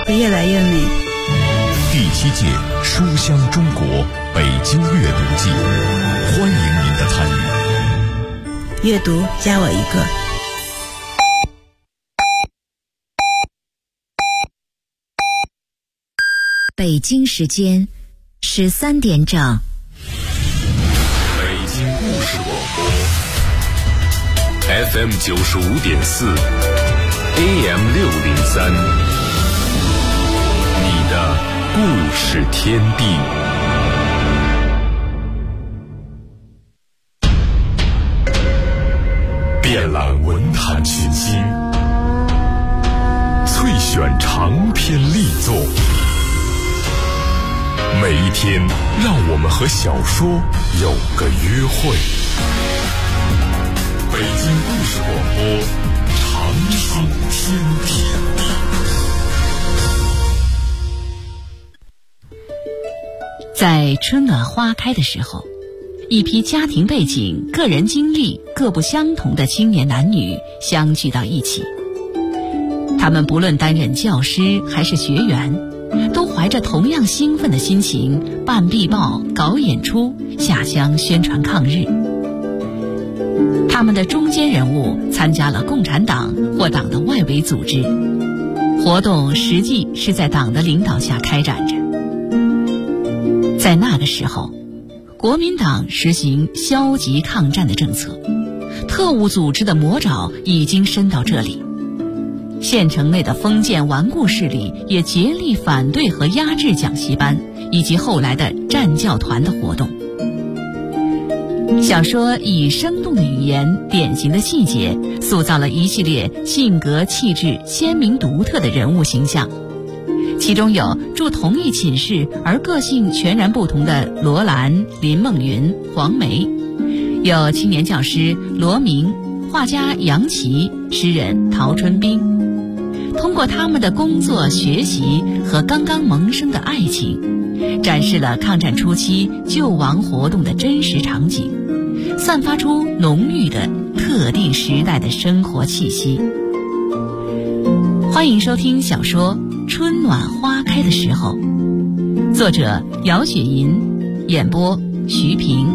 会越来越美。 第7届书香中国北京阅读季，欢迎您的参与。 阅读加我一个。 北京时间13点整。 北京故事广播 FM 95.4 AM 603，你的故事天地。遍览文坛群星，萃选长篇力作。每一天，让我们和小说有个约会。北京故事广播，长寿天地。 在春暖花开的时候，一批家庭背景、个人经历各不相同的青年男女相聚到一起。他们不论担任教师还是学员，都怀着同样兴奋的心情办壁报、搞演出、下乡宣传抗日。他们的中坚人物参加了共产党或党的外围组织，活动实际是在党的领导下开展着。在那个时候，国民党实行消极抗战的政策，特务组织的魔爪已经伸到这里。县城内的封建顽固势力也竭力反对和压制讲习班以及后来的战教团的活动。小说以生动的语言、典型的细节，塑造了一系列性格气质鲜明独特的人物形象。其中有住同一寝室而个性全然不同的罗兰、林梦云、黄梅，有青年教师罗明、画家杨琦、诗人陶春冰。通过他们的工作、学习和刚刚萌生的爱情，展示了抗战初期救亡活动的真实场景，散发出浓郁的特定时代的生活气息。欢迎收听小说《春暖花开的时候》，作者姚雪银，演播徐平。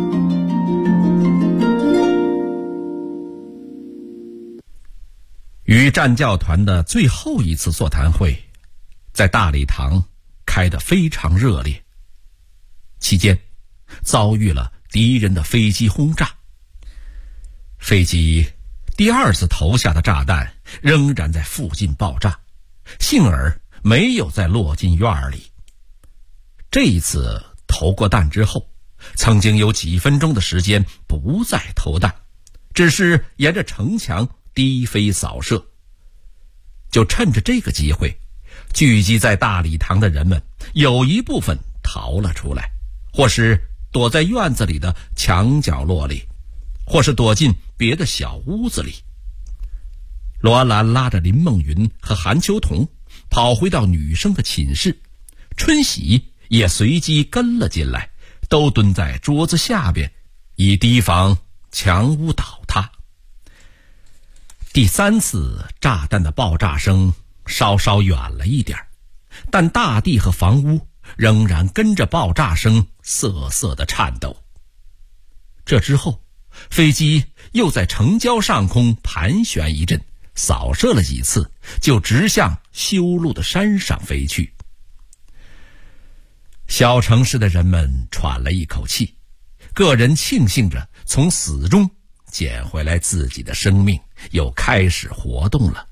与战教团的最后一次座谈会在大礼堂开得非常热烈，期间遭遇了敌人的飞机轰炸，飞机第2次投下的炸弹仍然在附近爆炸，幸而没有再落进院里。这一次投过弹之后，曾经有几分钟的时间不再投弹，只是沿着城墙低飞扫射。就趁着这个机会，聚集在大礼堂的人们有一部分逃了出来，或是躲在院子里的墙角落里，或是躲进别的小屋子里。罗兰拉着林梦云和韩秋桐跑回到女生的寝室，春喜也随即跟了进来，都蹲在桌子下边，以提防墙屋倒塌。第3次炸弹的爆炸声稍稍远了一点，但大地和房屋仍然跟着爆炸声瑟瑟地颤抖。这之后，飞机又在城郊上空盘旋一阵，扫射了几次，就直向修路的山上飞去。小城市的人们喘了一口气，个人庆幸着从死中捡回来自己的生命，又开始活动了。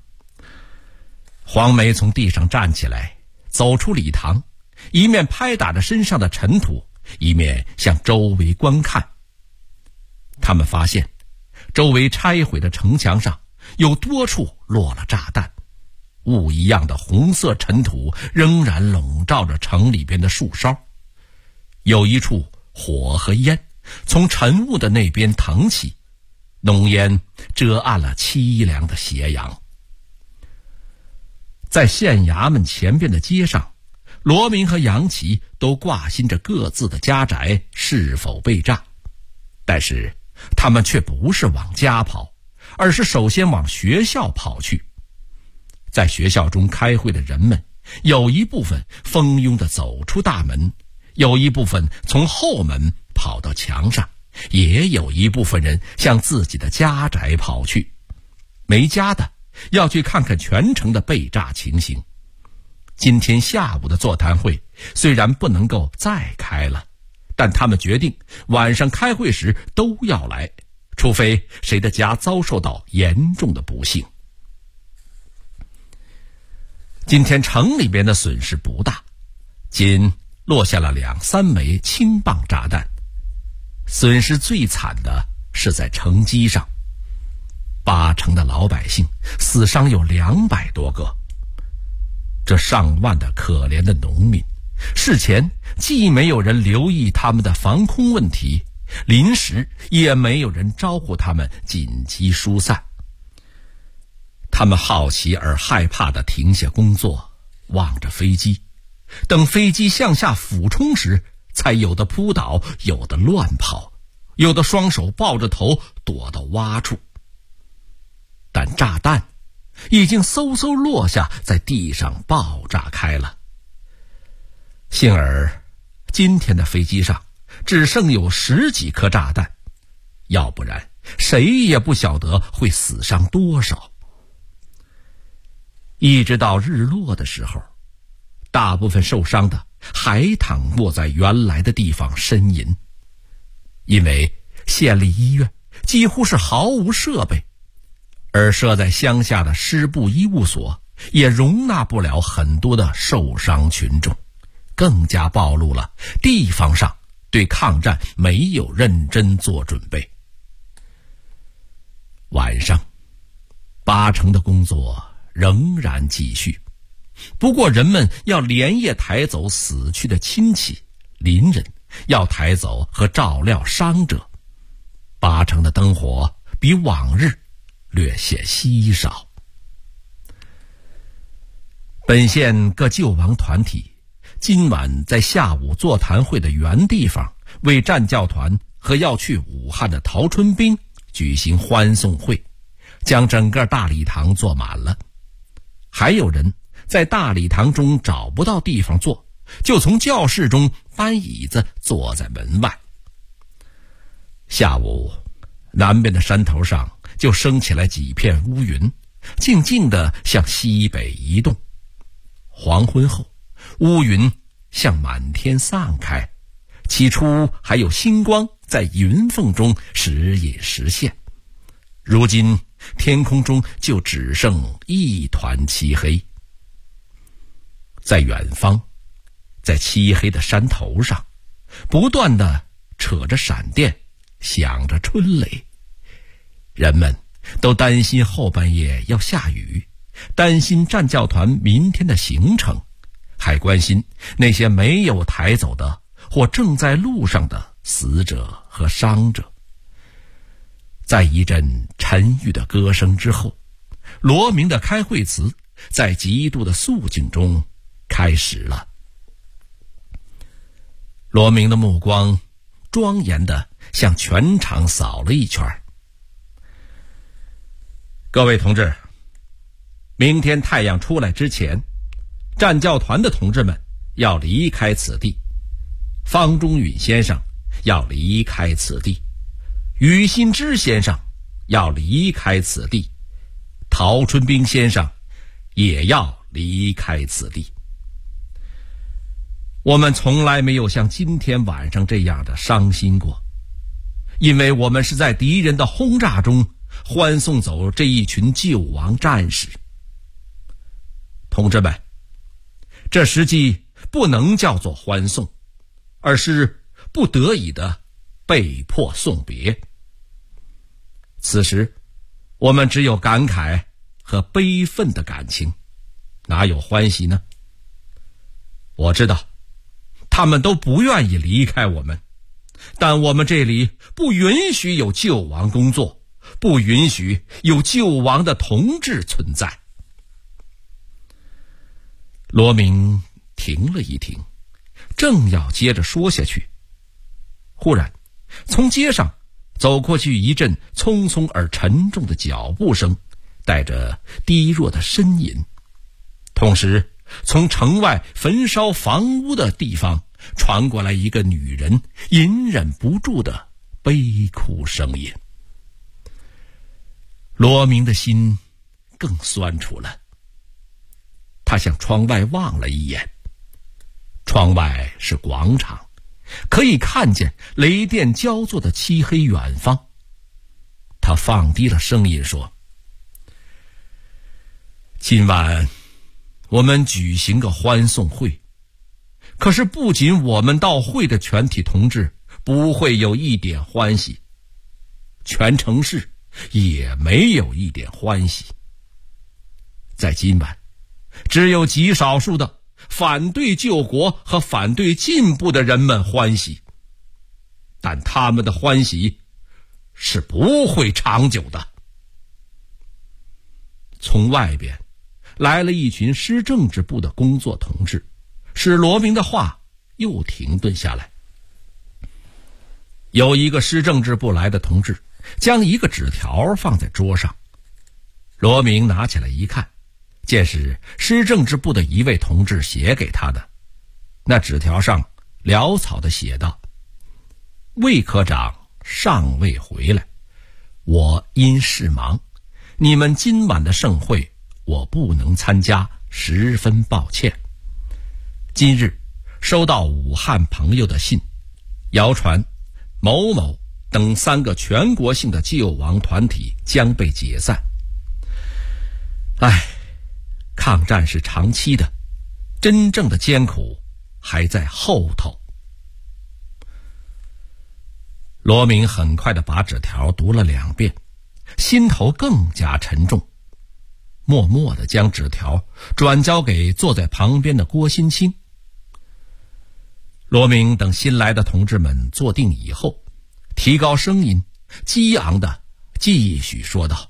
黄梅从地上站起来，走出礼堂，一面拍打着身上的尘土，一面向周围观看。他们发现周围拆毁的城墙上有多处落了炸弹，雾一样的红色尘土仍然笼罩着城里边的树梢，有一处火和烟从晨雾的那边腾起，浓烟遮暗了凄凉的斜阳。在县衙门前边的街上，罗明和杨琦都挂心着各自的家宅是否被炸，但是他们却不是往家跑，而是首先往学校跑去。在学校中开会的人们有一部分蜂拥地走出大门，有一部分从后门跑到墙上，也有一部分人向自己的家宅跑去。没家的要去看看全城的被炸情形。今天下午的座谈会虽然不能够再开了，但他们决定晚上开会时都要来，除非谁的家遭受到严重的不幸。今天城里边的损失不大，仅落下了2-3枚轻磅炸弹。损失最惨的是在城基上，8成的老百姓死伤有200多个。这上万的可怜的农民，事前既没有人留意他们的防空问题，临时也没有人招呼他们紧急疏散。他们好奇而害怕地停下工作，望着飞机，等飞机向下俯冲时，才有的扑倒，有的乱跑，有的双手抱着头躲到洼处。但炸弹已经嗖嗖落下，在地上爆炸开了。幸而今天的飞机上只剩有10几颗炸弹，要不然谁也不晓得会死伤多少。一直到日落的时候，大部分受伤的还躺卧在原来的地方呻吟，因为县立医院几乎是毫无设备，而设在乡下的师部医务所也容纳不了很多的受伤群众，更加暴露了地方上对抗战没有认真做准备。晚上8成的工作仍然继续，不过人们要连夜抬走死去的亲戚邻人，要抬走和照料伤者。8成的灯火比往日略显稀少。本县各救亡团体今晚在下午座谈会的原地方，为战教团和要去武汉的陶春兵举行欢送会，将整个大礼堂坐满了。还有人在大礼堂中找不到地方坐，就从教室中搬椅子坐在门外。下午南边的山头上就升起来几片乌云，静静地向西北移动。黄昏后，乌云向满天散开，起初还有星光在云缝中时隐时现，如今天空中就只剩一团漆黑。在远方，在漆黑的山头上，不断地扯着闪电，响着春雷。人们都担心后半夜要下雨，担心战教团明天的行程，还关心那些没有抬走的或正在路上的死者和伤者。在一阵沉郁的歌声之后，罗明的开会词在极度的肃静中开始了。罗明的目光庄严地向全场扫了一圈。各位同志，明天太阳出来之前，战教团的同志们要离开此地。方中允先生要离开此地，于新之先生要离开此地，陶春兵先生也要离开此地。我们从来没有像今天晚上这样的伤心过，因为我们是在敌人的轰炸中欢送走这一群救亡战士。同志们，这实际不能叫做欢送，而是不得已的被迫送别。此时我们只有感慨和悲愤的感情，哪有欢喜呢？我知道他们都不愿意离开我们，但我们这里不允许有救亡工作，不允许有救亡的同志存在。罗明停了一停，正要接着说下去，忽然从街上走过去一阵匆匆而沉重的脚步声，带着低弱的呻吟，同时从城外焚烧房屋的地方传过来一个女人隐忍不住的悲哭声音。罗明的心更酸楚了，他向窗外望了一眼，窗外是广场，可以看见雷电交作的漆黑远方。他放低了声音说：今晚我们举行个欢送会，可是不仅我们到会的全体同志不会有一点欢喜，全城市也没有一点欢喜。在今晚，只有极少数的反对救国和反对进步的人们欢喜，但他们的欢喜是不会长久的。从外边来了一群师政治部的工作同志，使罗明的话又停顿下来。有一个师政治部来的同志将一个纸条放在桌上，罗明拿起来一看，见是师政治部的一位同志写给他的。那纸条上潦草地写道：魏科长尚未回来，我因事忙，你们今晚的盛会我不能参加，十分抱歉。今日收到武汉朋友的信，谣传某某等3个全国性的救亡团体将被解散。抗战是长期的，真正的艰苦还在后头。罗明很快地把纸条读了2遍，心头更加沉重，默默地将纸条转交给坐在旁边的郭新清。罗明等新来的同志们坐定以后，提高声音，激昂地继续说道：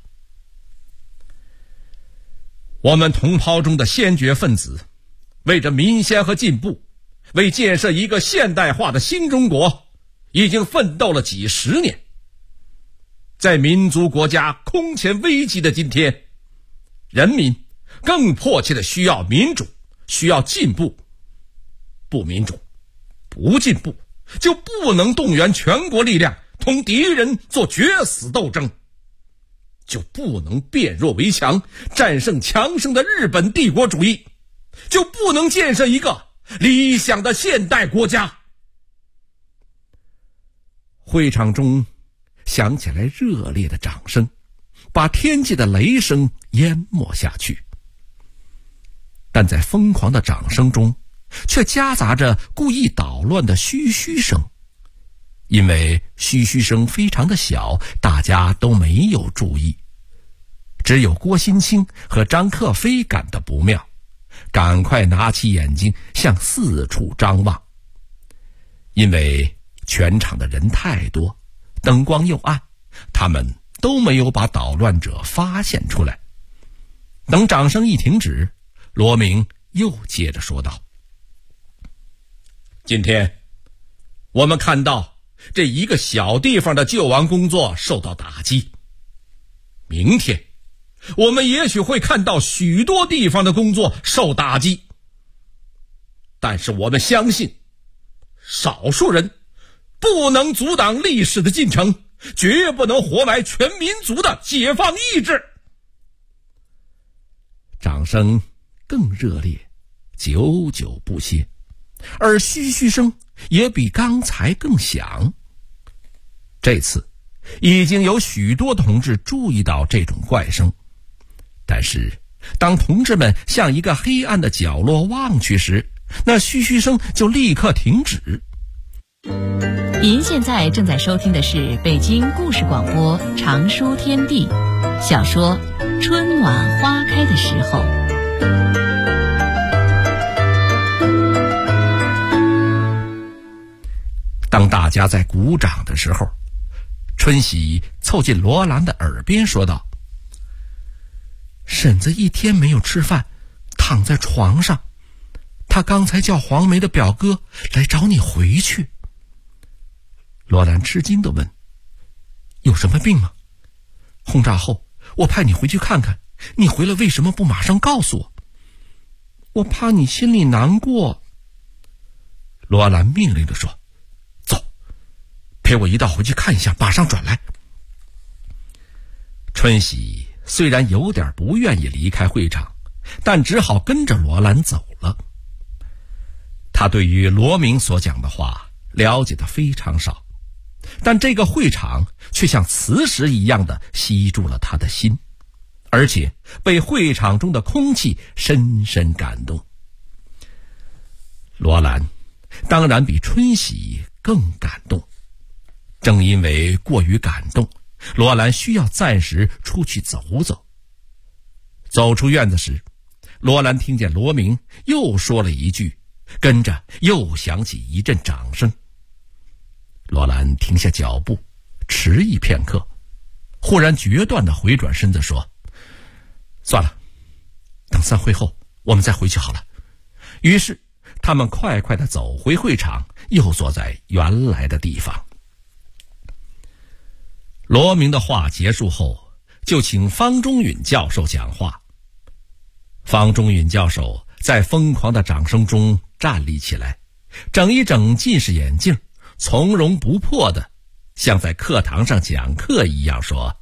我们同胞中的先觉分子，为着民先和进步，为建设一个现代化的新中国，已经奋斗了几十年。在民族国家空前危机的今天，人民更迫切的需要民主，需要进步。不民主，不进步，就不能动员全国力量同敌人做决死斗争，就不能变弱为强，战胜强盛的日本帝国主义，就不能建设一个理想的现代国家。会场中响起来热烈的掌声，把天际的雷声淹没下去。但在疯狂的掌声中，却夹杂着故意捣乱的嘘嘘声。因为嘘嘘声非常的小，大家都没有注意，只有郭新清和张克飞感到不妙，赶快拿起眼睛向四处张望。因为全场的人太多，灯光又暗，他们都没有把捣乱者发现出来。等掌声一停止，罗明又接着说道：今天我们看到这一个小地方的救亡工作受到打击，明天我们也许会看到许多地方的工作受打击，但是我们相信，少数人不能阻挡历史的进程，绝不能活埋全民族的解放意志。掌声更热烈，久久不歇，而嘘嘘声也比刚才更响。这次已经有许多同志注意到这种怪声，但是当同志们向一个黑暗的角落望去时，那嘘嘘声就立刻停止。 您现在正在收听的是北京故事广播长书天地小说《春暖花开的时候》。 当大家在鼓掌的时候，春喜凑近罗兰的耳边说道：婶子一天没有吃饭，躺在床上，她刚才叫黄梅的表哥来找你回去。罗兰吃惊地问：有什么病吗？轰炸后我派你回去看看，你回来为什么不马上告诉我？ 我怕你心里难过。罗兰命令着说：“走，陪我一道回去看一下，马上转来。”春喜虽然有点不愿意离开会场，但只好跟着罗兰走了。他对于罗明所讲的话了解的非常少，但这个会场却像磁石一样的吸住了他的心，而且被会场中的空气深深感动。罗兰当然比春喜更感动，正因为过于感动，罗兰需要暂时出去走走。走出院子时，罗兰听见罗明又说了一句，跟着又响起一阵掌声。罗兰停下脚步，迟疑片刻，忽然决断地回转身子说：“算了，等散会后我们再回去好了。”于是他们快快地走回会场，又坐在原来的地方。罗明的话结束后，就请方中允教授讲话。方中允教授在疯狂的掌声中站立起来，整一整近视眼镜，从容不迫的像在课堂上讲课一样说：“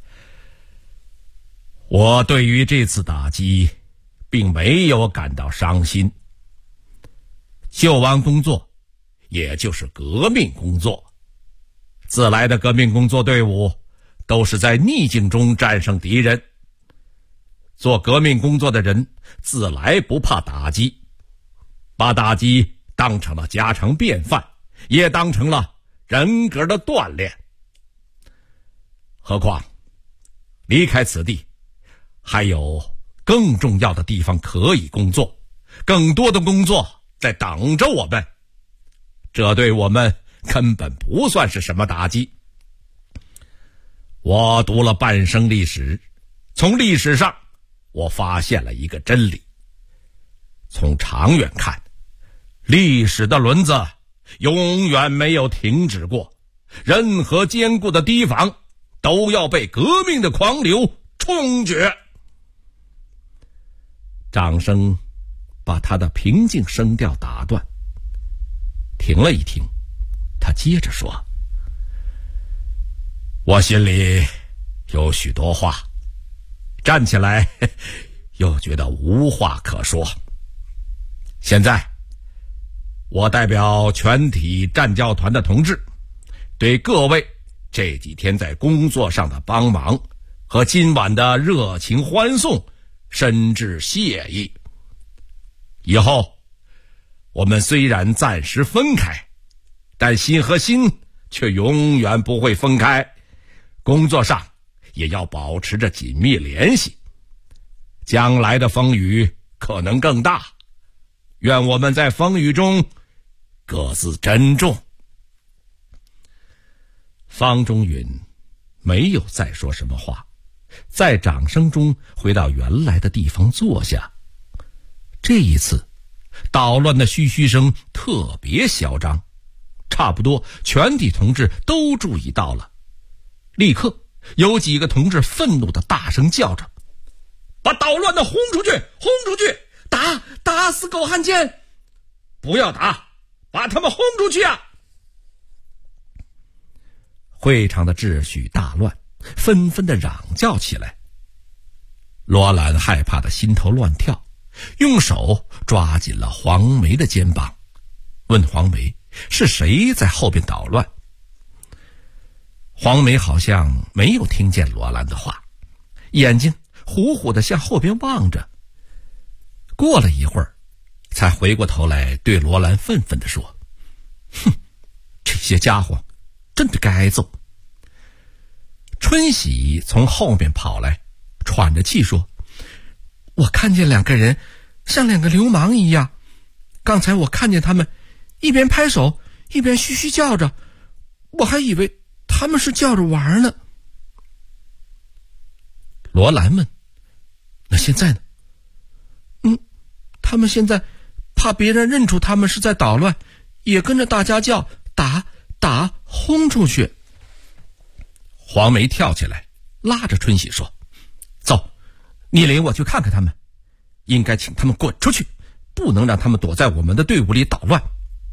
我对于这次打击并没有感到伤心。救亡工作也就是革命工作，自来的革命工作队伍都是在逆境中战胜敌人。做革命工作的人自来不怕打击，把打击当成了家常便饭，也当成了人格的锻炼。何况离开此地，还有更重要的地方可以工作，更多的工作在等着我们，这对我们根本不算是什么打击。我读了半生历史，从历史上我发现了一个真理：从长远看，历史的轮子永远没有停止过，任何坚固的堤防都要被革命的狂流冲决。掌声把他的平静声调打断，停了一停，他接着说：“我心里有许多话，站起来又觉得无话可说。现在我代表全体战教团的同志，对各位这几天在工作上的帮忙和今晚的热情欢送深致谢意。以后我们虽然暂时分开，但心和心却永远不会分开，工作上也要保持着紧密联系。将来的风雨可能更大，愿我们在风雨中各自珍重。”方中允没有再说什么话，在掌声中回到原来的地方坐下。这一次捣乱的嘘嘘声特别嚣张，差不多全体同志都注意到了。立刻有几个同志愤怒地大声叫着：“把捣乱的轰出去，轰出去！打死狗汉奸！不要打，把他们轰出去啊！”会场的秩序大乱，纷纷地嚷叫起来。罗兰害怕的心头乱跳，用手抓紧了黄梅的肩膀，问黄梅是谁在后边捣乱。黄梅好像没有听见罗兰的话，眼睛虎虎地向后边望着。过了一会儿，才回过头来对罗兰愤愤地说：“哼，这些家伙真的该揍。”春喜从后面跑来，喘着气说：“我看见两个人像两个流氓一样，刚才我看见他们一边拍手一边嘘嘘叫着，我还以为他们是叫着玩呢。”罗兰问：“那现在呢？”“他们现在怕别人认出他们是在捣乱，也跟着大家叫打轰出去。”黄梅跳起来拉着春喜说：“走，你领我去看看他们，应该请他们滚出去， 不能让他们躲在我们的队伍里捣乱。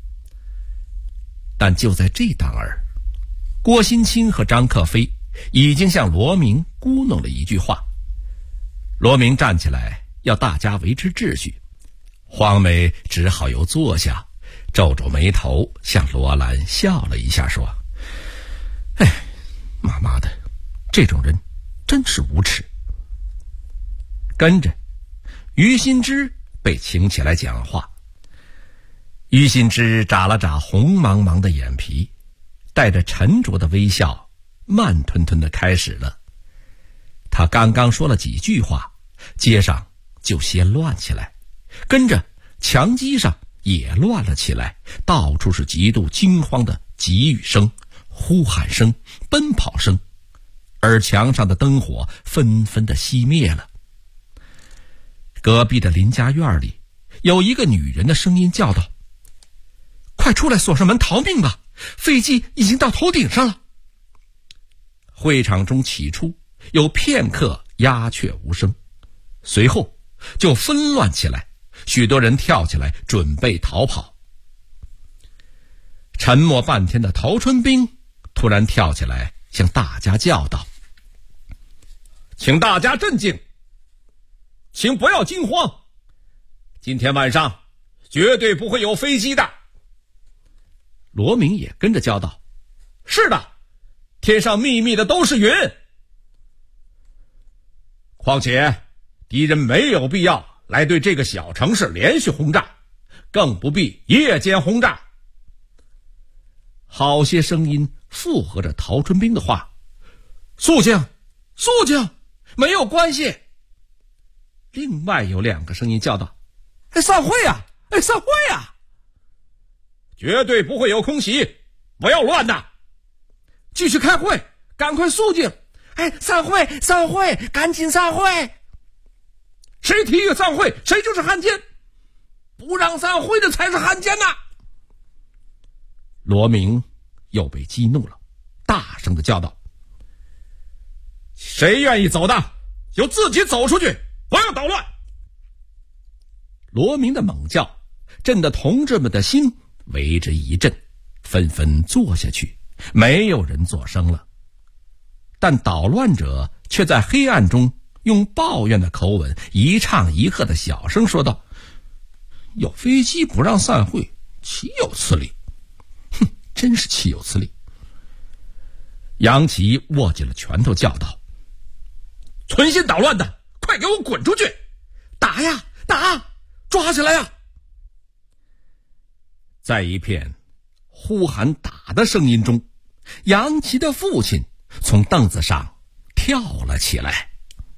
但就在这当儿，郭新清和张克飞已经向罗明咕哝了一句话。罗明站起来要大家维持秩序，黄梅只好又坐下，皱皱眉头向罗兰笑了一下，说：哎，妈的，这种人真是无耻。跟着于新之被请起来讲话。于新之眨了眨红茫茫的眼皮，带着沉着的微笑，慢吞吞地开始了。他刚刚说了几句话，街上就先乱起来，跟着墙基上也乱了起来，到处是极度惊慌的急语声、呼喊声、奔跑声，而墙上的灯火纷纷地熄灭了。隔壁的林家院里，有一个女人的声音叫道：快出来锁上门逃命吧，飞机已经到头顶上了。会场中起初有片刻鸦雀无声，随后就纷乱起来，许多人跳起来准备逃跑。沉默半天的陶春兵突然跳起来向大家叫道：请大家镇静，请不要惊慌，今天晚上绝对不会有飞机的。罗明也跟着叫道：是的，天上密密的都是云。况且敌人没有必要来对这个小城市连续轰炸，更不必夜间轰炸。好些声音附和着陶春兵的话：肃静，肃静，没有关系。另外有2个声音叫道：散会啊，散会啊，绝对不会有空袭，不要乱呐，继续开会，赶快肃静。散会，散会，赶紧散会。谁提议散会，谁就是汉奸，不让散会的才是汉奸呐。罗明又被激怒了，大声地叫道：谁愿意走的就自己走出去，不要捣乱。罗明的猛叫震得同志们的心为之一震，纷纷坐下去，没有人作声了。但捣乱者却在黑暗中用抱怨的口吻一唱一和的小声说道：有飞机不让散会，岂有此理，哼，真是岂有此理。杨琦握紧了拳头叫道：存心捣乱的，快给我滚出去，打呀打，抓起来呀。在一片呼喊打的声音中，杨琦的父亲从凳子上跳了起来。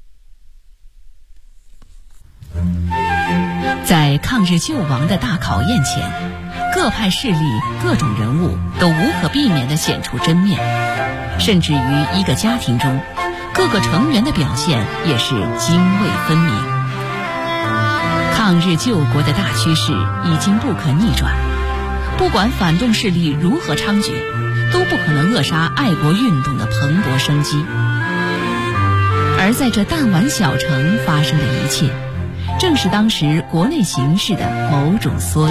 在抗日救亡的大考验前，各派势力、各种人物都无可避免地显出真面，甚至于一个家庭中，各个成员的表现也是泾渭分明。抗日救国的大趋势已经不可逆转，不管反动势力如何猖獗，都不可能扼杀爱国运动的蓬勃生机。而在这弹丸小城发生的一切，正是当时国内形势的某种缩影。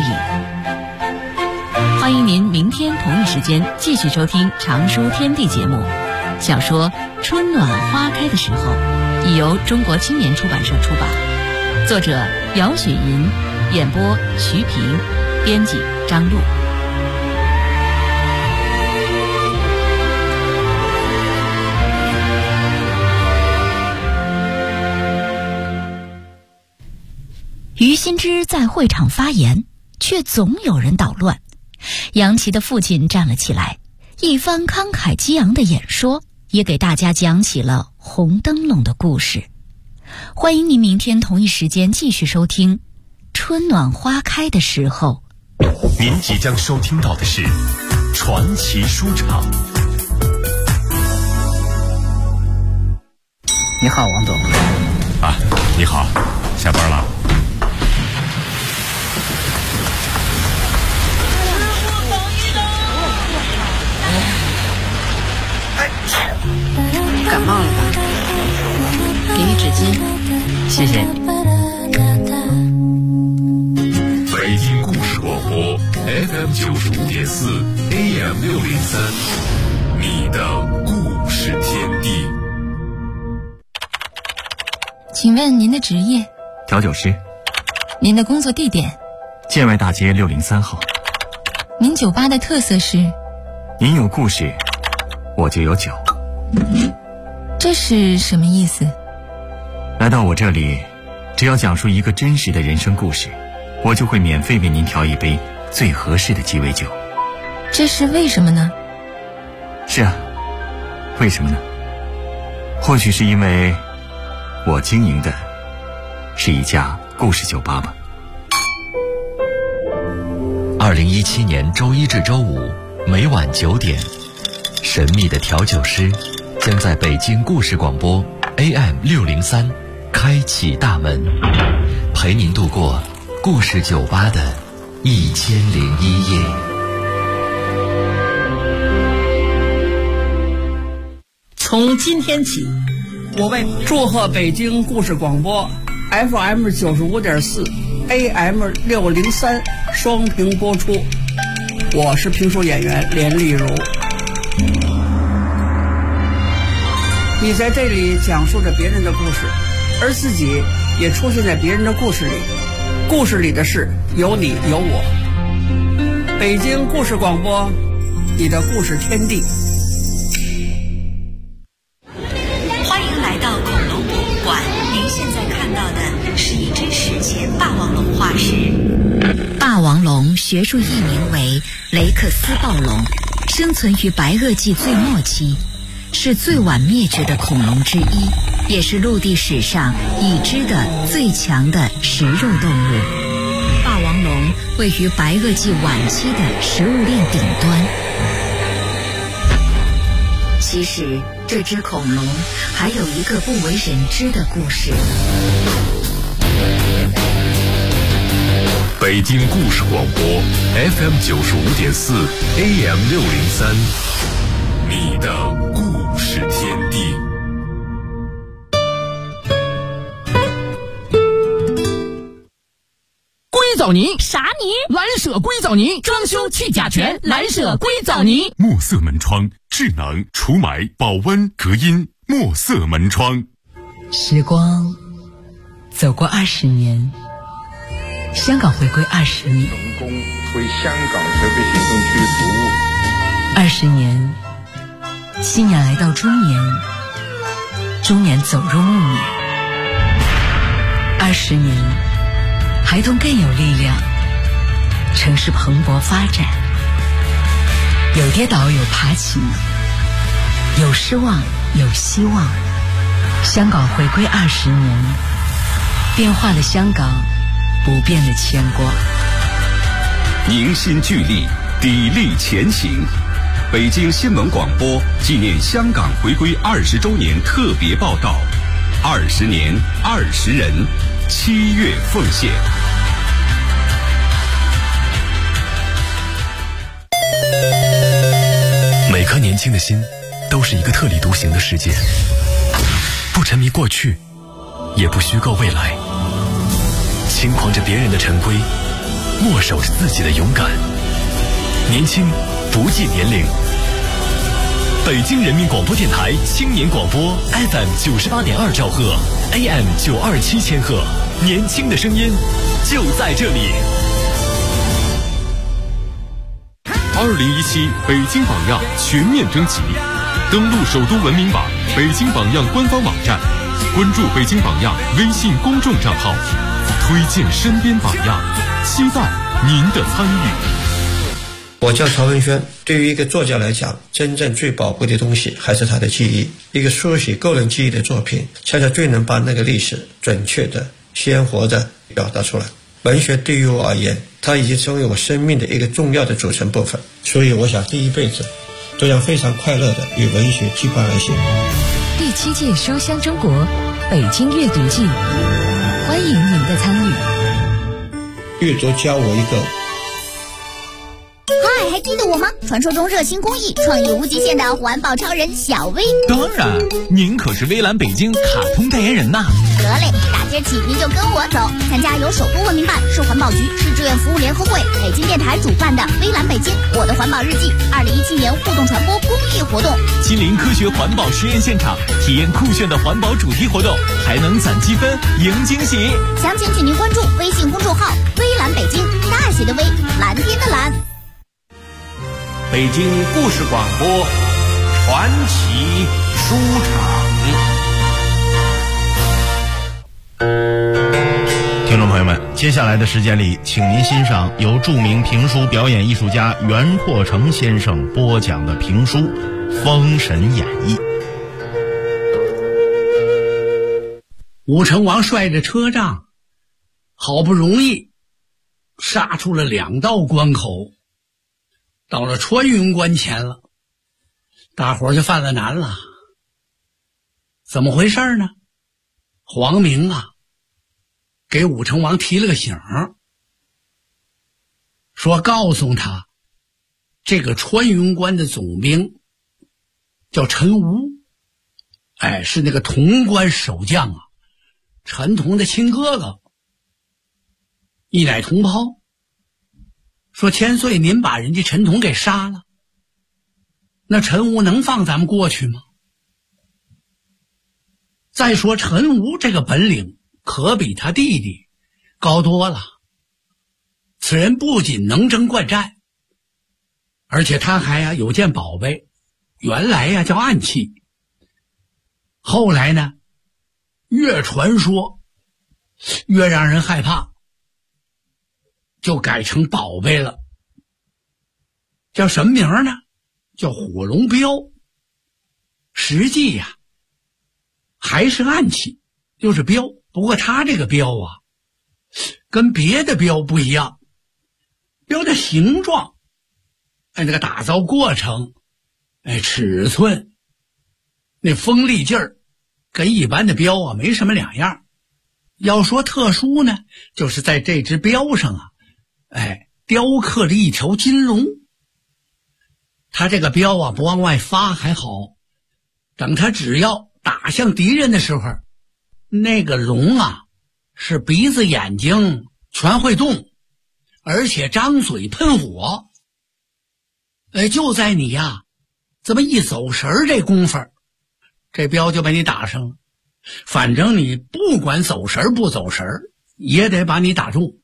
欢迎您明天同一时间继续收听常书天地节目。小说《春暖花开的时候》已由中国青年出版社出版，作者姚雪银，演播徐平，编辑张璐。 于新之在会场发言，却总有人捣乱。杨琦的父亲站了起来，一番慷慨激昂的演说，也给大家讲起了红灯笼的故事。欢迎您明天同一时间继续收听《春暖花开的时候》。 您即将收听到的是传奇书场。 你好，王总。 啊，你好，下班了？ 感冒了吧？给你纸巾。谢谢你。 广播 FM 95.4 AM 603，你的故事天地。 请问您的职业？ 调酒师。 您的工作地点？ 建外大街603号。 您酒吧的特色是？ 您有故事，我就有酒。 这是什么意思？ 来到我这里，只要讲述一个真实的人生故事，我就会免费为您调一杯最合适的鸡尾酒。 这是为什么呢？ 是啊，为什么呢？或许是因为我经营的是一家故事酒吧吧。 2017年周一至周五每晚9点，神秘的调酒师将在北京故事广播 AM 603开启大门，陪您度过故事酒吧的1001夜。 从今天起，我为祝贺北京故事广播 FM 95.4 AM 603双屏播出。我是评书演员连丽如。你在这里讲述着别人的故事，而自己也出现在别人的故事里。故事里的事有你有我。北京故事广播，你的故事天地。 欢迎来到恐龙博物馆。您现在看到的是一只史前霸王龙化石。霸王龙学术译名为雷克斯暴龙，生存于白垩纪最末期，是最晚灭绝的恐龙之一，也是陆地史上已知的最强的食肉动物。霸王龙位于白垩纪晚期的食物链顶端。其实这只恐龙还有一个不为人知的故事。 北京故事广播 FM 95.4 AM 603，你的故事天地。 硅藻泥？ 啥泥？ 蓝舍硅藻泥，装修去甲醛，蓝舍硅藻泥。 墨色门窗，智能除霾、保温、隔音。墨色门窗。 时光走过20年，香港回归20年， 成功为香港特别行政区服务。 20年，新年来到中年，中年走入暮年。20年，孩童更有力量，城市蓬勃发展，有跌倒有爬起，有失望有希望。香港回归20年，变化了香港不变的牵挂。 凝心聚力，砥砺前行。北京新闻广播纪念香港回归20周年特别报道：20年20人，7月奉献。 每颗年轻的心都是一个特立独行的世界，不沉迷过去，也不虚构未来，轻狂着别人的陈规，握守着自己的勇敢。年轻不计年龄。北京人民广播电台青年广播 FM 98.2兆赫 AM 927千赫，年轻的声音就在这里。 2017北京榜样全面征集，登录首都文明网、北京榜样官方网站，关注北京榜样微信公众账号，推荐身边榜样，期待您的参与。 我叫曹文轩。对于一个作家来讲，真正最宝贵的东西还是他的记忆。一个书写个人记忆的作品，恰恰最能把那个历史准确的、鲜活的表达出来。文学对于我而言，它已经成为我生命的一个重要的组成部分。所以我想第一辈子都要非常快乐的与文学结伴而行。 第7届书香中国北京阅读季，欢迎您的参与。 阅读教我一个。 嗨，还记得我吗？传说中热心公益、创意无极限的环保超人小薇。 当然，您可是微蓝北京卡通代言人呐。 得嘞，打今儿起您就跟我走，参加由首都文明办、市环保局、市志愿服务联合会、北京电台主办的微蓝北京我的环保日记2017年互动传播公益活动， 亲临科学环保实验现场，体验酷炫的环保主题活动，还能攒积分赢惊喜。 详情请您关注微信公众号微蓝北京，大写的微，蓝天的蓝。 北京故事广播传奇书场。 听众朋友们，接下来的时间里，请您欣赏由著名评书表演艺术家袁阔成先生播讲的评书《封神演义》。 武成王率着车仗，好不容易杀出了2道关口，到了穿云关前了，大伙儿就犯了难了。怎么回事呢？黄明啊，给武成王提了个醒，说告诉他，这个穿云关的总兵叫陈吴，是那个潼关守将啊，陈同的亲哥哥，一乃同胞。说千岁您把人家陈同给杀了，那陈吴能放咱们过去吗？再说陈吴这个本领可比他弟弟高多了，此人不仅能征惯战，而且他还有件宝贝，原来叫暗器，后来呢越传说越让人害怕，就改成宝贝了。叫什么名呢？叫火龙镖。实际还是暗器，就是镖，不过他这个镖跟别的镖不一样，镖的形状那个打造过程尺寸那锋利劲儿跟一般的镖没什么两样。要说特殊呢，就是在这只镖上雕刻着一条金龙。他这个镖不往外发还好，等他只要打向敌人的时候，那个龙是鼻子眼睛全会动，而且张嘴喷火。就在你这么一走神儿这功夫，这镖就把你打上了。反正你不管走神不走神也得把你打中。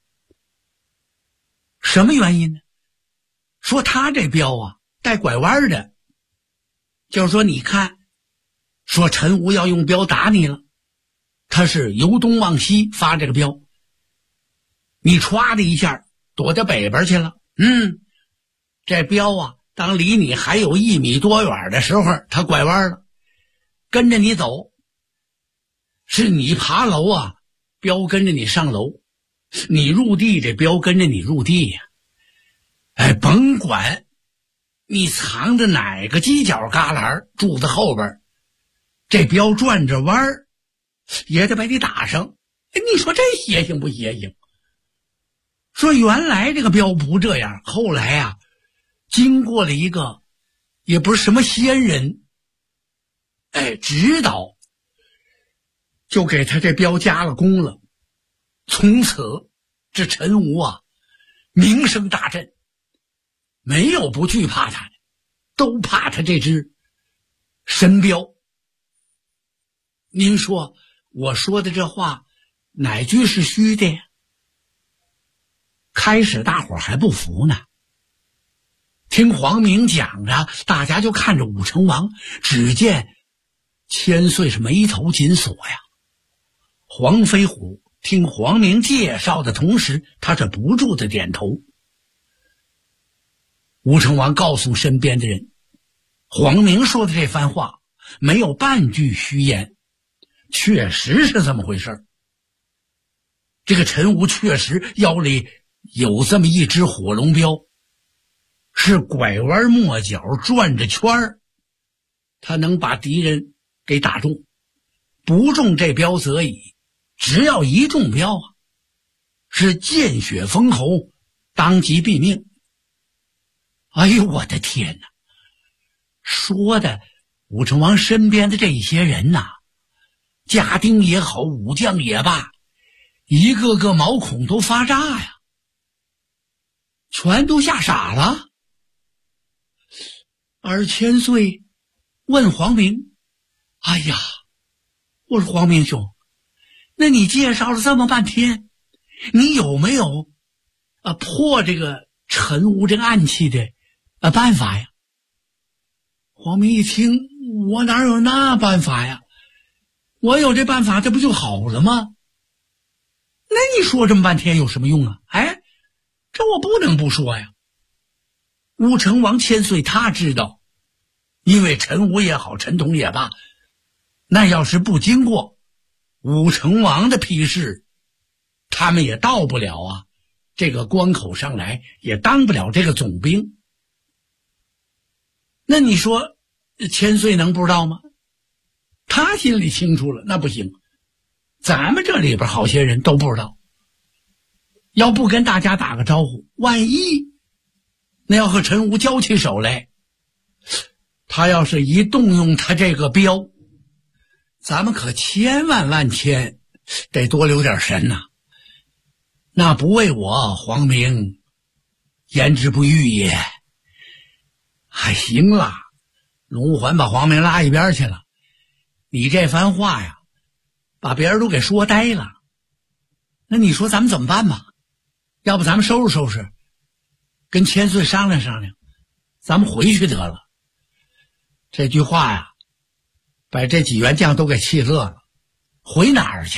什么原因呢？说他这镖带拐弯的，就是说你看，说陈吴要用镖打你了，他是由东往西发这个镖，你歘的一下躲到北边去了，这镖当离你还有1米多远的时候，他拐弯了，跟着你走。是你爬楼镖跟着你上楼，你入地这镖跟着你入地呀。甭管你藏着哪个犄角旮旯柱子后边，这镖转着弯儿也得把你打上。你说这邪性不邪性？说原来这个镖不这样，后来经过了一个也不是什么仙人指导，就给他这镖加了功了。从此这陈吴名声大振，没有不惧怕他的，都怕他这只神镖。您说我说的这话哪句是虚的呀？开始大伙还不服呢，听黄明讲着，大家就看着武成王，只见千岁是眉头紧锁呀。黄飞虎听黄明介绍的同时，他是不住的点头。武成王告诉身边的人，黄明说的这番话没有半句虚言，确实是这么回事。这个陈吴确实腰里有这么一只火龙镖，是拐弯抹角转着圈儿，他能把敌人给打中，不中这镖则已，只要一中镖是见血封喉，当即毙命。哎呦我的天哪！说的武成王身边的这些人家丁也好，武将也罢，一个个毛孔都发炸呀，全都吓傻了。而千岁问黄明：“哎呀，我说黄明兄，那你介绍了这么半天，你有没有破这个陈吴这个暗器的办法呀？”黄明一听，我哪有那办法呀？我有这办法，这不就好了吗？那你说这么半天有什么用啊？哎，这我不能不说呀。武成王千岁他知道，因为陈武也好，陈同也罢，那要是不经过武成王的批示，他们也到不了啊这个关口上来，也当不了这个总兵。那你说千岁能不知道吗？他心里清楚了，那不行，咱们这里边好些人都不知道，要不跟大家打个招呼，万一那要和陈吴交起手来，他要是一动用他这个镖，咱们可千万万千得多留点神呐，那不为我黄明言之不预也。还行了，龙环把黄明拉一边去了，你这番话呀把别人都给说呆了。那你说咱们怎么办吧？要不咱们收拾收拾，跟千岁商量商量，咱们回去得了。这句话呀把这几员将都给气乐了。回哪儿去？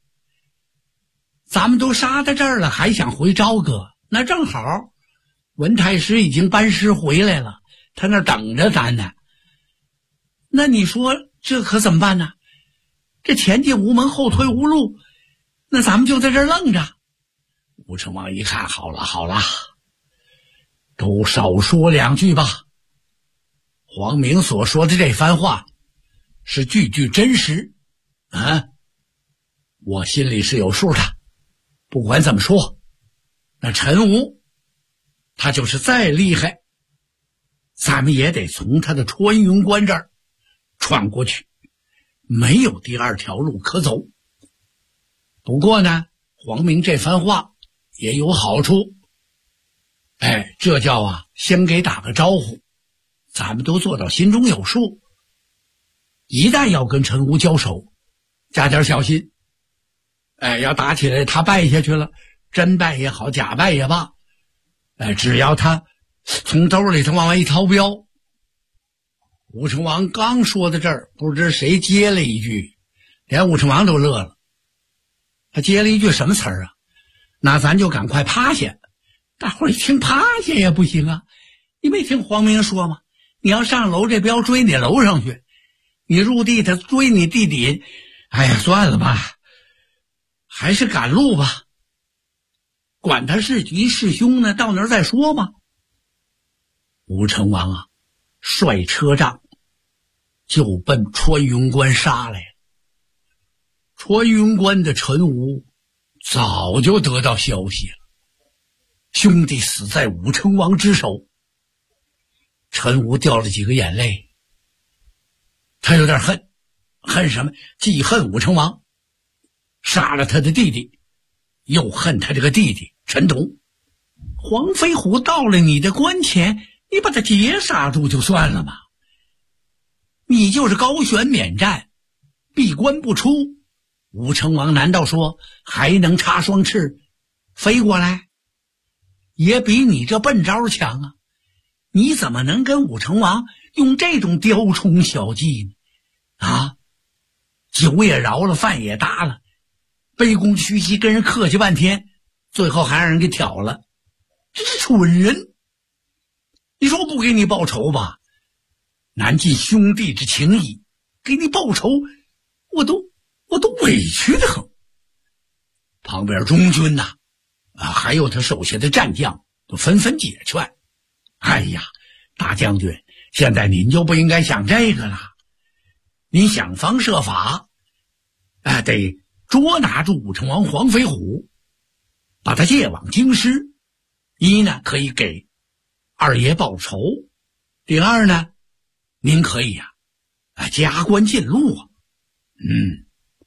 咱们都杀到这儿了，还想回朝歌？那正好文太师已经班师回来了，他那等着咱呢。那你说这可怎么办呢？这前进无门，后退无路，那咱们就在这儿愣着。武成王一看，好了好了，都少说两句吧。黄明所说的这番话是句句真实啊，我心里是有数的。不管怎么说，那陈吴他就是再厉害，咱们也得从他的穿云关这儿穿过去，没有第二条路可走。不过呢，黄明这番话也有好处，这叫先给打个招呼，咱们都做到心中有数。一旦要跟陈吴交手，加点小心。要打起来，他败下去了，真败也好，假败也罢，只要他从兜里头往外一掏镖。武成王刚说到这儿，不知谁接了一句，连武成王都乐了。他接了一句什么词儿啊？那咱就赶快趴下。大伙儿一听趴下也不行啊，你没听黄明说吗？你要上楼，这镖追你楼上去，你入地他追你地底。哎呀，算了吧，还是赶路吧，管他是吉是凶呢，到那儿再说嘛。武成王率车仗就奔穿云关杀来了。穿云关的陈吴早就得到消息了，兄弟死在武成王之手。陈吴掉了几个眼泪，他有点恨，恨什么？既恨武成王杀了他的弟弟，又恨他这个弟弟陈同。黄飞虎到了你的关前，你把他截杀住就算了嘛，你就是高悬免战，闭关不出，武成王难道说还能插双翅飞过来？也比你这笨招强啊！你怎么能跟武成王用这种雕虫小技呢？酒也饶了，饭也搭了，卑躬屈膝跟人客气半天，最后还让人给挑了，这是蠢人！你说我不给你报仇吧，难尽兄弟之情谊，给你报仇，我都委屈得很。旁边中军还有他手下的战将都纷纷解劝。哎呀，大将军，现在您就不应该想这个了，您想方设法得捉拿住武成王黄飞虎，把他借往京师。一呢，可以给二爷报仇；第二呢，您可以加官进禄。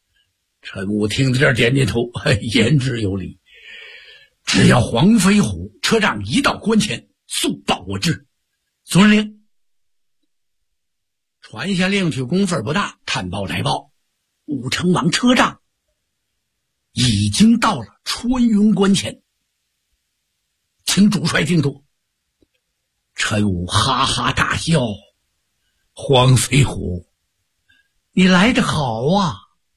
陈武听到这儿点点头，言之有理。只要黄飞虎车仗一到关前，速报我知。遵令。传下令去，功夫不大。探报来报，武成王车仗已经到了穿云关前，请主帅定夺。陈武哈哈大笑：“黄飞虎，你来得好啊！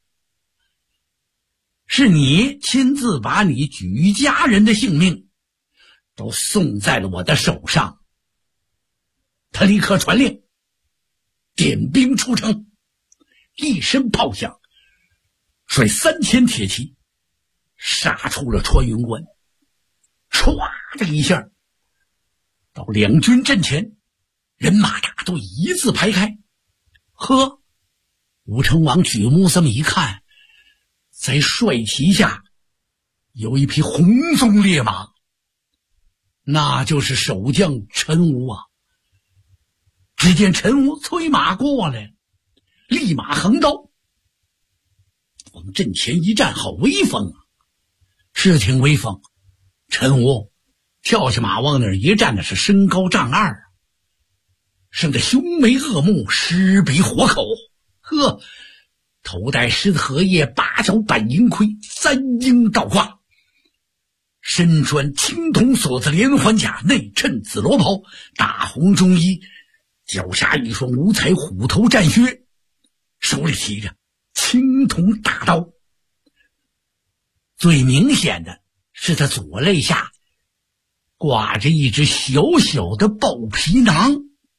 是你亲自把你举家人的性命都送在了我的手上。”他立刻传令，点兵出城，一声炮响，率3000铁骑杀出了穿云关。唰的一下，到两军阵前，人马大队一字排开。呵，武成王举目这么一看，在帅旗下有一匹红鬃烈马，那就是守将陈武啊。只见陈武催马过来，立马横刀往阵前一站，好威风啊！是挺威风。陈武跳下马往那儿一站，的是身高丈2，生得凶眉恶目，狮鼻火口。呵，头戴狮子荷叶，8角板银盔，3鹰倒挂，身穿青铜锁子连环甲，内衬紫罗袍，大红中衣，脚下一双五彩虎头战靴，手里提着青铜大刀。最明显的是他左肋下挂着一只小小的豹皮囊。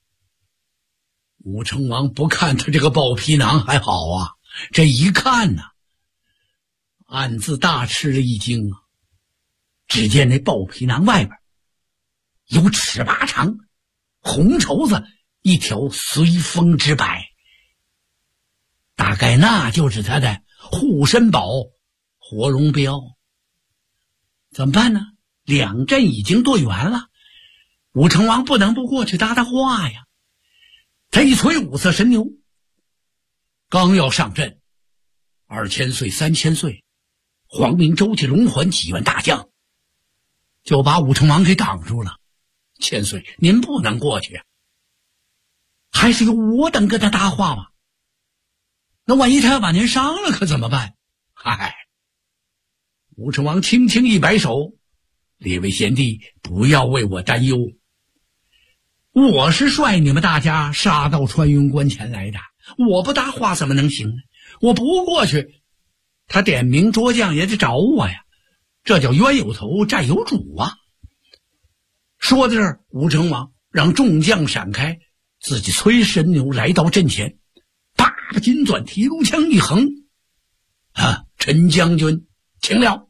武成王不看他这个豹皮囊还好啊，这一看呢，暗自大吃了一惊啊！只见那豹皮囊外边有尺8长，红绸子一条随风之摆，大概那就是他的护身宝活龙镖。怎么办呢？两阵已经队完了，武成王不能不过去搭搭话呀。他一催5色神牛，刚要上阵，2000岁、3000岁，黄明、周济、龙环几员大将就把武成王给挡住了。千岁，您不能过去啊，还是由我等跟他搭话吧。那万一他要把您伤了可怎么办？嗨，武成王轻轻一摆手，列位贤弟，不要为我担忧，我是率你们大家杀到穿云关前来的，我不搭话怎么能行呢？我不过去，他点名捉将也得找我呀，这叫冤有头债有主啊。说到这儿，武成王让众将闪开，自己催神牛来到阵前，啪把金钻提炉枪一横，陈将军请了。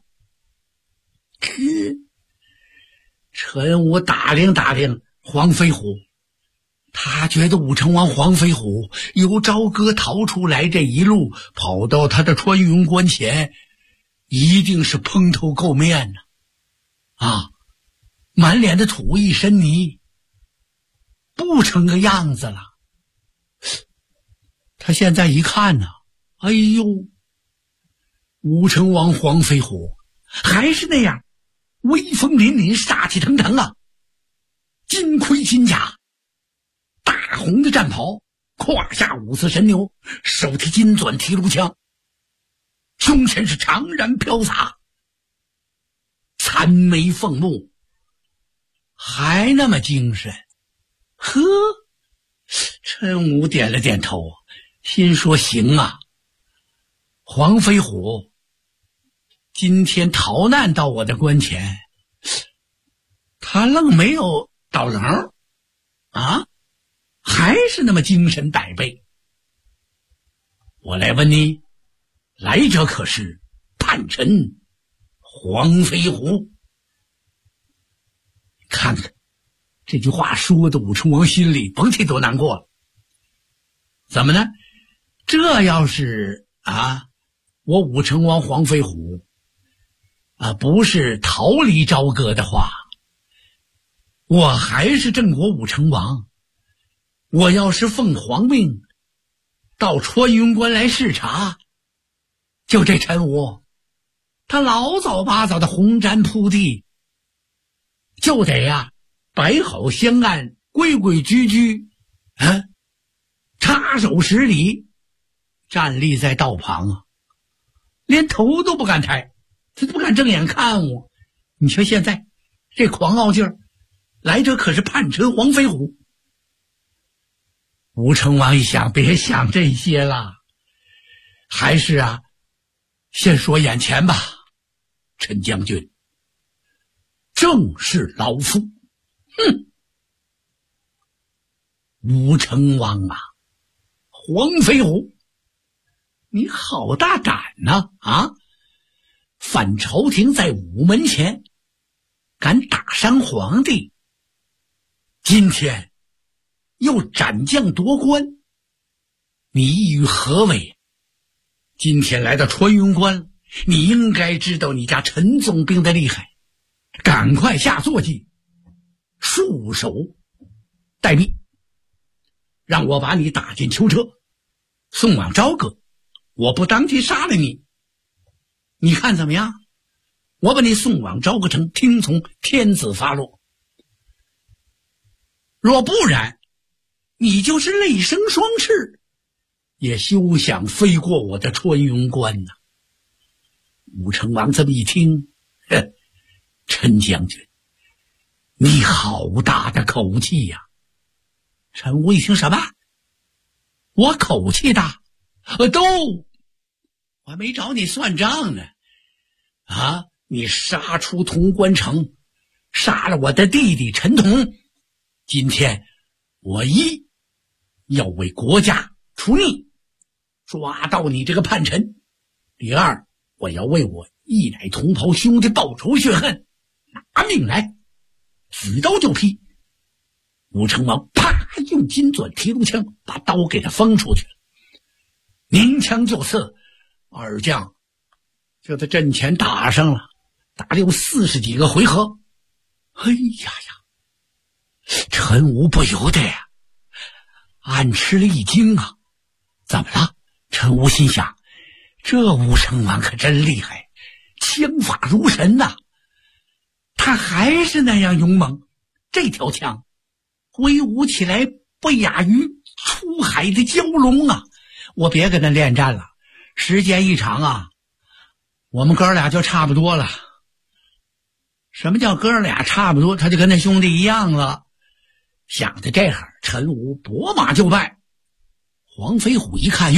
陈武打量打量黄飞虎，他觉得武成王黄飞虎由朝歌逃出来，这一路跑到他的穿云关前，一定是蓬头垢面呢，满脸的土一身泥，不成个样子了。他现在一看呢，哎呦，武成王黄飞虎还是那样威风凛凛，杀气腾腾啊！金盔金甲，大红的战袍，胯下5色神牛，手提金钻提炉枪，胸前是长髯飘洒，残眉凤目，还那么精神。呵，陈武点了点头，心说行啊，黄飞虎今天逃难到我的关前，他愣没有倒冷啊，还是那么精神百倍。我来问你，来者可是叛臣黄飞虎？看看这句话说的武成王心里甭提多难过了。怎么呢？这要是我武成王黄飞虎不是逃离朝歌的话，我还是郑国武成王。我要是奉皇命到穿云关来视察， 就这陈武，他老早八早的红毡铺地，就得呀摆好香案，规规矩矩插手施礼，站立在道旁啊，连头都不敢抬，他不敢正眼看我。你瞧现在这狂傲劲儿，来者可是叛臣黄飞虎。吴成王一想，别想这些了，还是先说眼前吧。陈将军，正是老夫。吴成王黄飞虎，你好大胆呐！反朝廷在午门前，敢打伤皇帝，今天又斩将夺官，你意欲何为？今天来到穿云关，你应该知道你家陈总兵的厉害，赶快下坐骑，束手待毙，让我把你打进囚车，送往朝歌。我不当即杀了你，你看怎么样？我把你送往朝歌城，听从天子发落。若不然，你就是泪生双翅，也休想飞过我的穿云关呐！武成王这么一听，陈将军，你好大的口气呀！陈武一听，什么？我口气大？我还没找你算账呢。你杀出潼关城，杀了我的弟弟陈同，今天我一要为国家除逆，抓到你这个叛臣；第二，我要为我义乃同袍兄弟报仇雪恨。拿命来！举刀就劈。武成王啪用金钻提炉枪把刀给他封出去了，鸣枪就刺。二将就在阵前打上了，打了有40几个回合。陈武不由得暗吃了一惊啊！怎么了？陈武心想，这武成王可真厉害，枪法如神呐！他还是那样勇猛，这条枪挥舞起来不亚于出海的蛟龙啊！我别跟他恋战了，时间一长我们哥俩就差不多了。什么叫哥俩差不多？他就跟那兄弟一样了。想的这样，陈武拨马就拜。黄飞虎一看，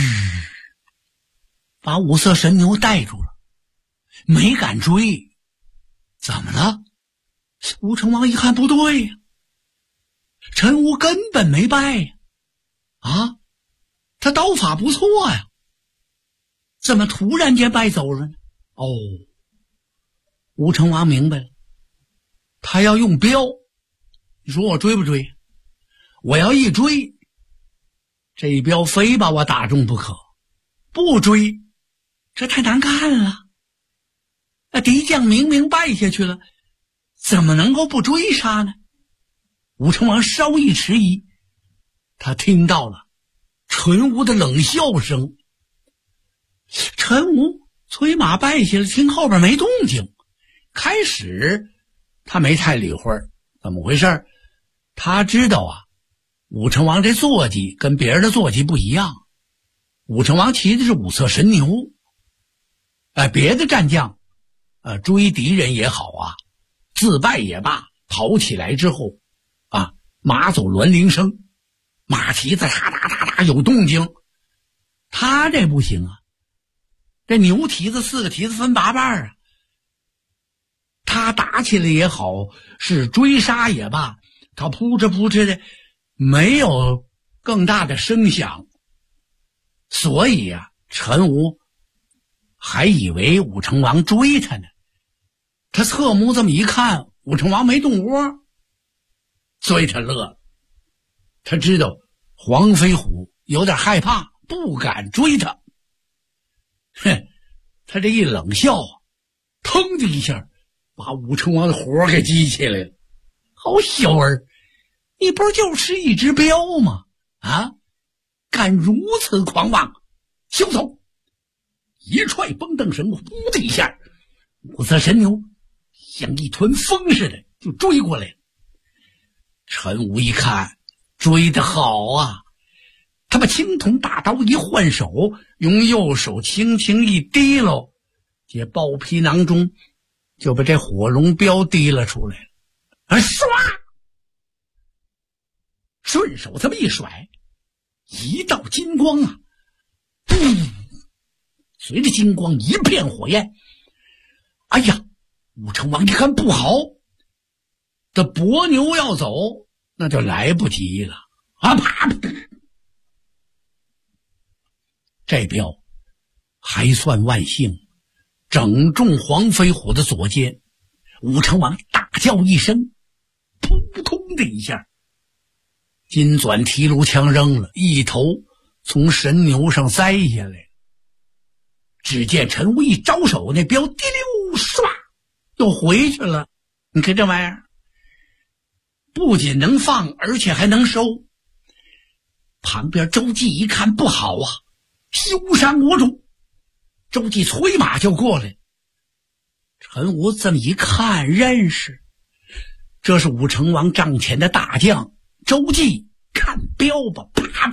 把五色神牛带住了，没敢追。怎么了？吴成王一看不对呀，陈武根本没败呀，他刀法不错呀，怎么突然间败走了呢？吴成王明白了，他要用镖。你说我追不追？我要一追，这一镖非把我打中不可；不追，这太难看了。敌将明明败下去了，怎么能够不追杀呢？武成王稍一迟疑，他听到了陈武的冷笑声。陈武催马败下了，听后边没动静。开始他没太理会怎么回事，他知道武成王这坐骑跟别人的坐骑不一样。武成王骑的是五色神牛，别的战将追敌人也好自败也罢，跑起来之后马走銮铃声，马蹄子哒哒哒哒有动静。他这不行这牛蹄子4个蹄子分8瓣他打起来也好，是追杀也罢，他扑哧扑哧的，没有更大的声响。所以陈武还以为武成王追他呢。他侧目这么一看，武成王没动窝，所以他乐了。他知道黄飞虎有点害怕，不敢追他。他这一冷笑腾的一下把武成王的火给激起来了。好小儿，你不就是一只镖吗？敢如此狂妄，休走！ 一踹绷凳神武，噗的一下，五色神牛像一团风似的就追过来了。陈武一看，追得好啊！他把青铜大刀一换手，用右手轻轻一提喽，这包皮囊中就把这火龙镖提了出来了。唰，顺手这么一甩，一道金光啊！随着金光一片火焰，哎呀，武成王一看不好，这伯牛要走那就来不及了啊！啪！这镖还算万幸，正中黄飞虎的左肩。武成王大叫一声，扑通的一下，金钻提炉枪扔了，一头从神牛上栽下来。只见陈武一招手，那镖滴溜唰又回去了。你看这玩意儿不仅能放，而且还能收。旁边周济一看不好啊，休山无主，周济催马就过来。陈武这么一看，认识，这是武成王帐前的大将周济。看镖吧，啪！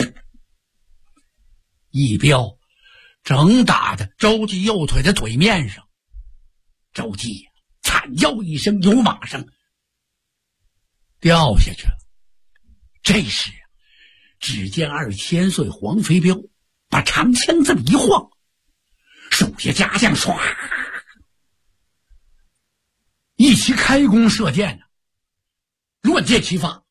一镖正打在周济右腿的腿面上。周济惨叫一声，由马上掉下去了。这时只见2000岁黄飞镖把长枪这么一晃，手下家将唰一起开弓射箭呢，乱箭齐发。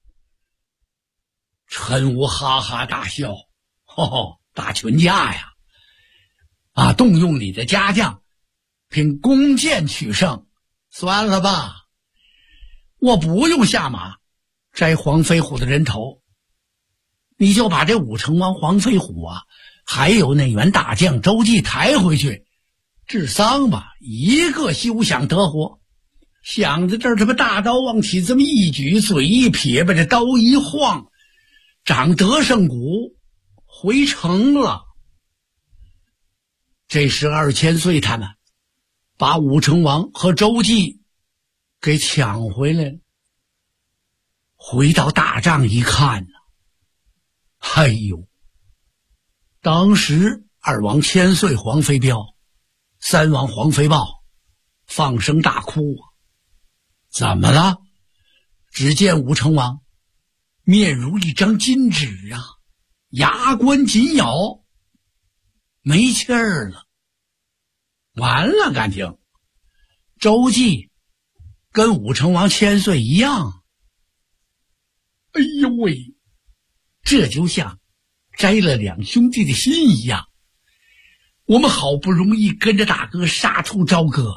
陈武哈哈大笑，打群架呀！啊，动用你的家将，凭弓箭取胜，算了吧，我不用下马摘黄飞虎的人头，你就把这武成王黄飞虎啊，还有那员大将周济抬回去治丧吧，一个休想得活。想着这儿，他把大刀往起这么一举，嘴一撇，把这刀一晃，长德胜谷回城了。这时2000岁他们把武成王和周济给抢回来了。回到大帐一看呢，哎呦，当时2王千岁黄飞镖，3王黄飞豹放声大哭啊！怎么了？只见武成王面如一张金纸啊，牙关紧咬，没气儿了。完了，感情周济跟武成王千岁一样。哎呦喂，这就像摘了2兄弟的心一样。我们好不容易跟着大哥杀出朝歌，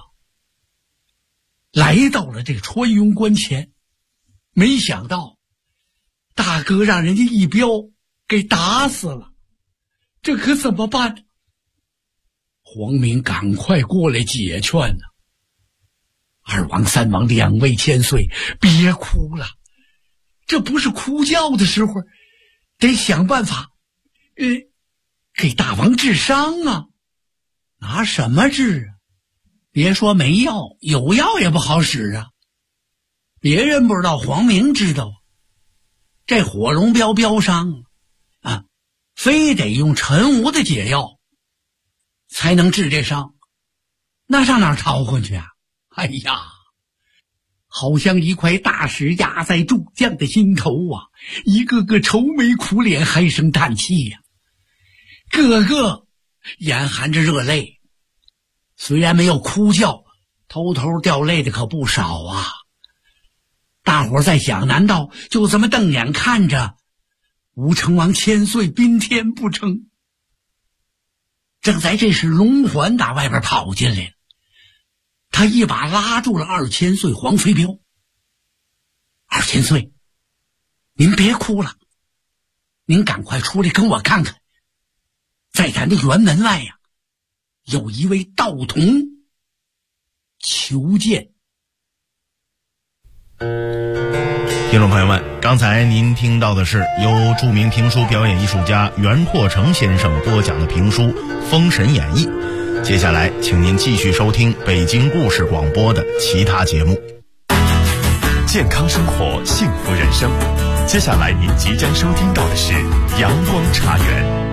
来到了这个川庸关前，没想到大哥让人家一镖给打死了，这可怎么办呢？黄明赶快过来解劝呢。2王3王2位千岁，别哭了，这不是哭叫的时候，得想办法给大王治伤啊。拿什么治啊？别说没药，有药也不好使啊。别人不知道，黄明知道。这火龙镖镖伤啊，非得用陈武的解药才能治这伤，那上哪儿逃回去啊？哎呀，好像一块大石压在诸将的心头啊，一个个愁眉苦脸，唉声叹气呀，个个眼含着热泪。虽然没有哭叫，偷偷掉泪的可不少啊。大伙儿在想，难道就这么瞪眼看着武成王千岁宾天不成？正在这时，龙环打外边跑进来了，他一把拉住了2000岁黄飞镖。2000岁，您别哭了，您赶快出来跟我看看，在咱的辕门外呀，有一位道童求见。 听众朋友们，刚才您听到的是由著名评书表演艺术家袁阔成先生播讲的评书《封神演义》。接下来请您继续收听北京故事广播的其他节目。 健康生活，幸福人生。接下来您即将收听到的是阳光茶园。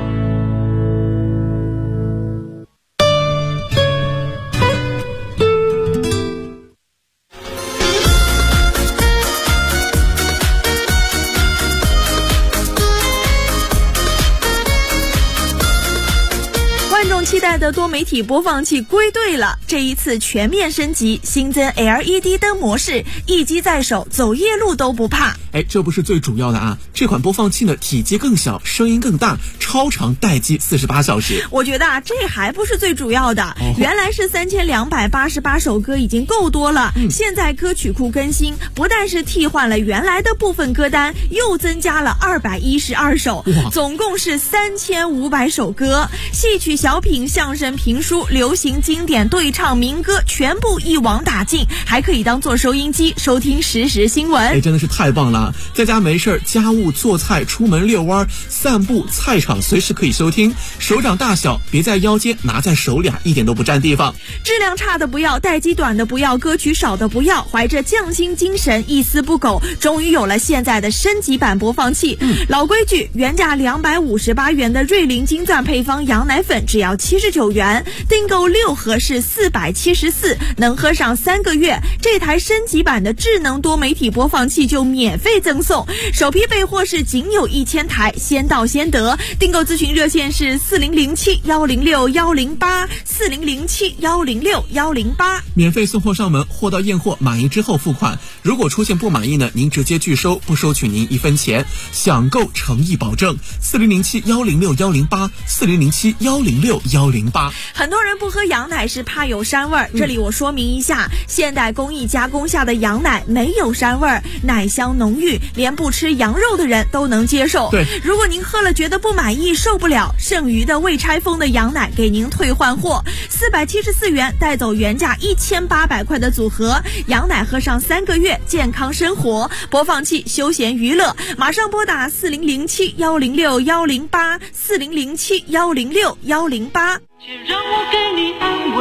期待的多媒体播放器归队了，这一次全面升级，新增 LED 灯模式，一机在手，走夜路都不怕。 这不是最主要的啊，这款播放器呢，体积更小，声音更大，超长待机48小时。 我觉得啊，这还不是最主要的，原来是3288首歌已经够多了，现在歌曲库更新，不但是替换了原来的部分歌单，又增加了212首，总共是3500首歌，戏曲、小品、相声、评书、流行经典、对唱、民歌全部一网打尽，还可以当做收音机收听实时新闻。 真的是太棒了！在家没事家务做菜、出门遛弯、散步、菜场随时可以收听，手掌大小，别在腰间，拿在手里一点都不占地方。 质量差的不要，待机短的不要，歌曲少的不要，怀着匠心精神，一丝不苟，终于有了现在的升级版播放器。老规矩，原价258元的瑞麟金钻配方羊奶粉只要79元，订购6盒是474，能喝上3个月。这台升级版的智能多媒体播放器就免费赠送，首批备货是仅有1000台，先到先得。订购咨询热线是4007-106-108，4007-106-108， 免费送货上门，货到验货，满意之后付款。如果出现不满意呢，您直接拒收，不收取您1分钱。想购诚意保证，4007-106-108，4007-106-108。 很多人不喝羊奶是怕有膻味儿，这里我说明一下，现代工艺加工下的羊奶没有膻味儿，奶香浓郁，连不吃羊肉的人都能接受。 对， 如果您喝了觉得不满意、受不了，剩余的未拆封的羊奶给您退换货，474元带走原价1800块的组合，羊奶喝上3个月，健康生活。播放器休闲娱乐，马上拨打4007-106-108，4007-106-108。 让我给你安慰，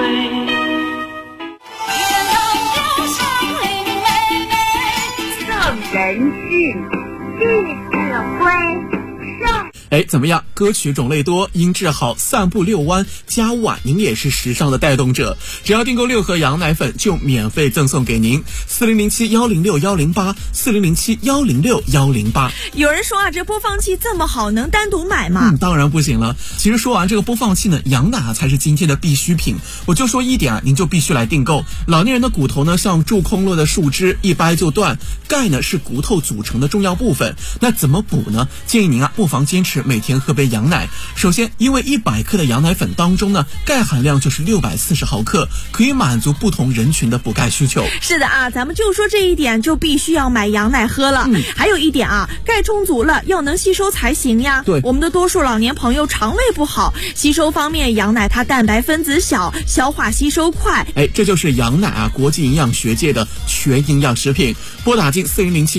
圣人训，弟子规。 怎么样？歌曲种类多，音质好，散步遛弯，家务您也是时尚的带动者。只要订购6盒羊奶粉，就免费赠送给您。4007-106-108，4007-106-108。 有人说这播放器这么好，能单独买吗？ 当然不行了。其实说完这个播放器呢，羊奶才是今天的必需品。我就说一点您就必须来订购。老年人的骨头呢，像蛀空落的树枝，一掰就断。钙呢是骨头组成的重要部分。那怎么补呢？建议您不妨坚持每天喝杯羊奶。首先，因为100克的羊奶粉当中呢，钙含量就是640毫克，可以满足不同人群的补钙需求。 是的咱们就说这一点，就必须要买羊奶喝了。还有一点钙充足了，要能吸收才行呀。 对， 我们的多数老年朋友肠胃不好，吸收方面，羊奶它蛋白分子小，消化吸收快。 这就是羊奶国际营养学界的全营养食品。拨打进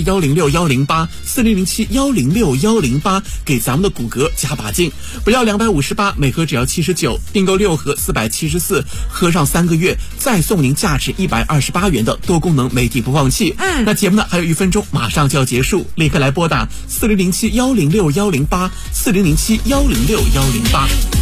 4007-106-108，4007-106-108，给咱们的骨骼加把劲。不要258，每盒只要79，订购6盒474，喝上3个月，再送您价值128元的多功能媒体播放器。那节目呢还有1分钟，马上就要结束，立刻来拨打4007-106-108，4007-106-108。